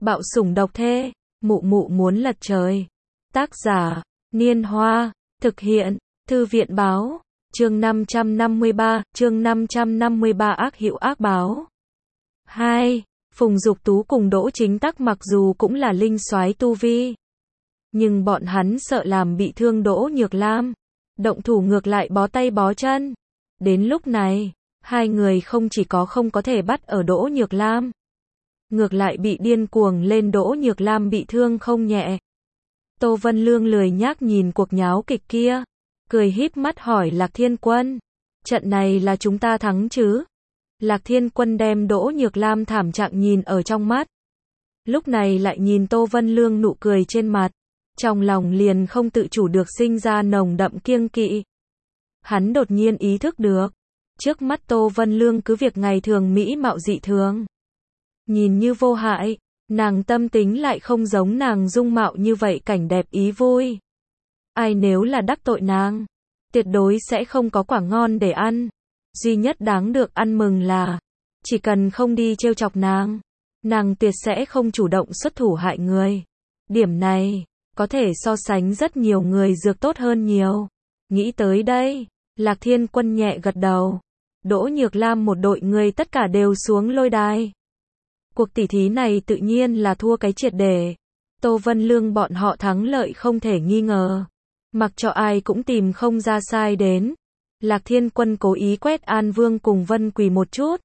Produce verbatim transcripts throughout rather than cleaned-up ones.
Bạo sủng độc thê, mụ mụ muốn lật trời. Tác giả, Niên Hoa, thực hiện, Thư viện Báo, chương năm trăm năm mươi ba, chương năm trăm năm mươi ba ác hữu ác báo. hai. Phùng Dục Tú cùng Đỗ Chính Tắc mặc dù cũng là linh soái tu vi, nhưng bọn hắn sợ làm bị thương Đỗ Nhược Lam, động thủ ngược lại bó tay bó chân. Đến lúc này, hai người không chỉ có không có thể bắt ở Đỗ Nhược Lam, ngược lại bị điên cuồng lên. Đỗ Nhược Lam bị thương không nhẹ. Tô Vân Lương lười nhác nhìn cuộc nháo kịch kia, cười híp mắt hỏi Lạc Thiên Quân, trận này là chúng ta thắng chứ? Lạc Thiên Quân đem Đỗ Nhược Lam thảm trạng nhìn ở trong mắt, lúc này lại nhìn Tô Vân Lương nụ cười trên mặt, trong lòng liền không tự chủ được sinh ra nồng đậm kiêng kỵ. Hắn đột nhiên ý thức được, trước mắt Tô Vân Lương cứ việc ngày thường mỹ mạo dị thường, nhìn như vô hại, nàng tâm tính lại không giống nàng dung mạo như vậy cảnh đẹp ý vui. Ai nếu là đắc tội nàng, tuyệt đối sẽ không có quả ngon để ăn. Duy nhất đáng được ăn mừng là, chỉ cần không đi trêu chọc nàng, nàng tuyệt sẽ không chủ động xuất thủ hại người. Điểm này, có thể so sánh rất nhiều người dược tốt hơn nhiều. Nghĩ tới đây, Lạc Thiên Quân nhẹ gật đầu. Đỗ Nhược Lam một đội người tất cả đều xuống lôi đài. Cuộc tỉ thí này tự nhiên là thua cái triệt để. Tô Vân Lương bọn họ thắng lợi không thể nghi ngờ. Mặc cho ai cũng tìm không ra sai đến. Lạc Thiên Quân cố ý quét An Vương cùng Vân Quỳ một chút.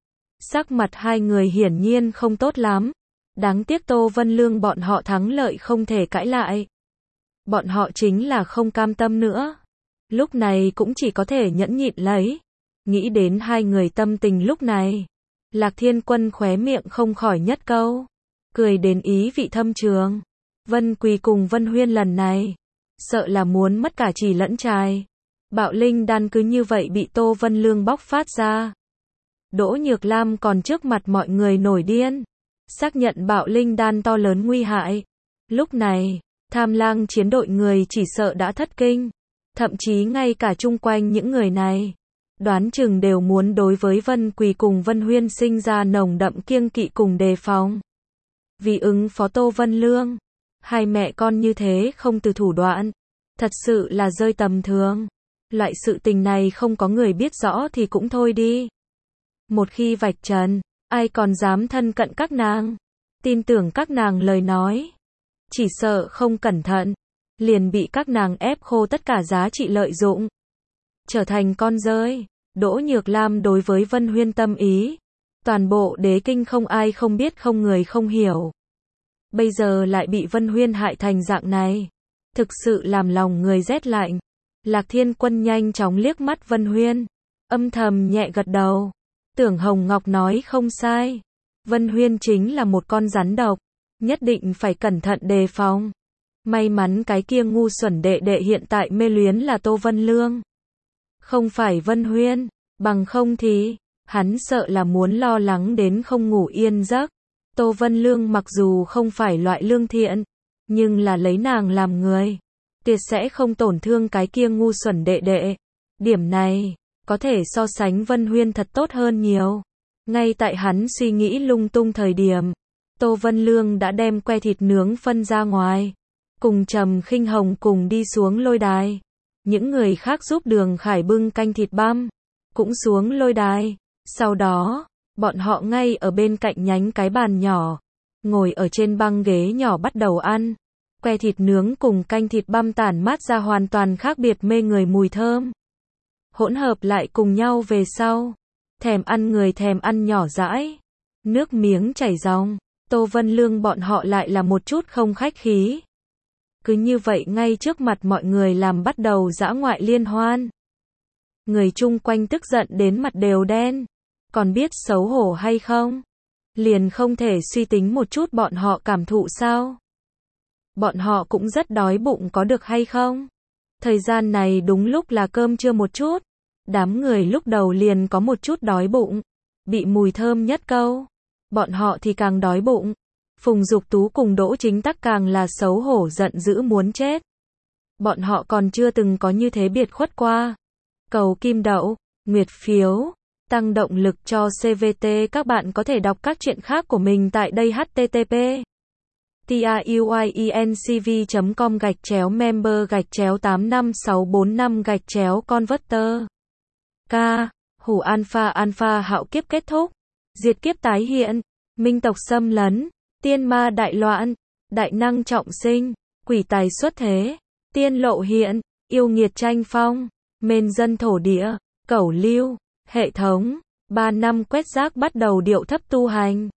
Sắc mặt hai người hiển nhiên không tốt lắm. Đáng tiếc Tô Vân Lương bọn họ thắng lợi không thể cãi lại. Bọn họ chính là không cam tâm nữa. Lúc này cũng chỉ có thể nhẫn nhịn lấy. Nghĩ đến hai người tâm tình lúc này, Lạc Thiên Quân khóe miệng không khỏi nhất câu, cười đến ý vị thâm trường. Vân Quỳ cùng Vân Huyên lần này, sợ là muốn mất cả chỉ lẫn trai. Bạo linh đan cứ như vậy bị Tô Vân Lương bóc phát ra. Đỗ Nhược Lam còn trước mặt mọi người nổi điên, xác nhận bạo linh đan to lớn nguy hại. Lúc này, Tham Lang chiến đội người chỉ sợ đã thất kinh, thậm chí ngay cả chung quanh những người này, đoán chừng đều muốn đối với Vân Quỳ cùng Vân Huyên sinh ra nồng đậm kiêng kỵ cùng đề phòng. Vì ứng phó Tô Vân Lương, hai mẹ con như thế không từ thủ đoạn, thật sự là rơi tầm thường. Loại sự tình này không có người biết rõ thì cũng thôi đi. Một khi vạch trần, ai còn dám thân cận các nàng, tin tưởng các nàng lời nói. Chỉ sợ không cẩn thận, liền bị các nàng ép khô tất cả giá trị lợi dụng, trở thành con rơi. Đỗ Nhược Lam đối với Vân Huyên tâm ý, toàn bộ đế kinh không ai không biết không người không hiểu. Bây giờ lại bị Vân Huyên hại thành dạng này, thực sự làm lòng người rét lạnh. Lạc Thiên Quân nhanh chóng liếc mắt Vân Huyên, âm thầm nhẹ gật đầu. Tưởng Hồng Ngọc nói không sai, Vân Huyên chính là một con rắn độc, nhất định phải cẩn thận đề phòng. May mắn cái kia ngu xuẩn đệ đệ hiện tại mê luyến là Tô Vân Lương, không phải Vân Huyên, bằng không thì, hắn sợ là muốn lo lắng đến không ngủ yên giấc. Tô Vân Lương mặc dù không phải loại lương thiện, nhưng là lấy nàng làm người, tuyệt sẽ không tổn thương cái kia ngu xuẩn đệ đệ. Điểm này, có thể so sánh Vân Huyên thật tốt hơn nhiều. Ngay tại hắn suy nghĩ lung tung thời điểm, Tô Vân Lương đã đem que thịt nướng phân ra ngoài, cùng Trầm Khinh Hồng cùng đi xuống lôi đài. Những người khác giúp Đường Khải bưng canh thịt băm, cũng xuống lôi đài. Sau đó, bọn họ ngay ở bên cạnh nhánh cái bàn nhỏ, ngồi ở trên băng ghế nhỏ bắt đầu ăn. Que thịt nướng cùng canh thịt băm tản mát ra hoàn toàn khác biệt mê người mùi thơm. Hỗn hợp lại cùng nhau về sau, thèm ăn người thèm ăn nhỏ dãi, nước miếng chảy ròng. Tô Vân Lương bọn họ lại là một chút không khách khí. Cứ như vậy ngay trước mặt mọi người làm bắt đầu dã ngoại liên hoan. Người chung quanh tức giận đến mặt đều đen, còn biết xấu hổ hay không? Liền không thể suy tính một chút bọn họ cảm thụ sao? Bọn họ cũng rất đói bụng có được hay không? Thời gian này đúng lúc là cơm trưa một chút. Đám người lúc đầu liền có một chút đói bụng, bị mùi thơm nhất câu, bọn họ thì càng đói bụng. Phùng Dục Tú cùng Đỗ Chính Tắc càng là xấu hổ giận dữ muốn chết. Bọn họ còn chưa từng có như thế biệt khuất qua. Cầu kim đậu, nguyệt phiếu, tăng động lực cho xê vê tê. Các bạn có thể đọc các chuyện khác của mình tại đây. H T T P tiuyinc v com gạch chéo member gạch chéo tám năm sáu bốn năm gạch chéo converter. K. Hủ alpha alpha hạo kiếp kết thúc. Diệt kiếp tái hiện. Minh tộc xâm lấn. Tiên ma đại loạn. Đại năng trọng sinh. Quỷ tài xuất thế. Tiên lộ hiện. Yêu nghiệt tranh phong. Mền dân thổ địa. Cẩu lưu. Hệ thống. Ba năm quét rác bắt đầu điệu thấp tu hành.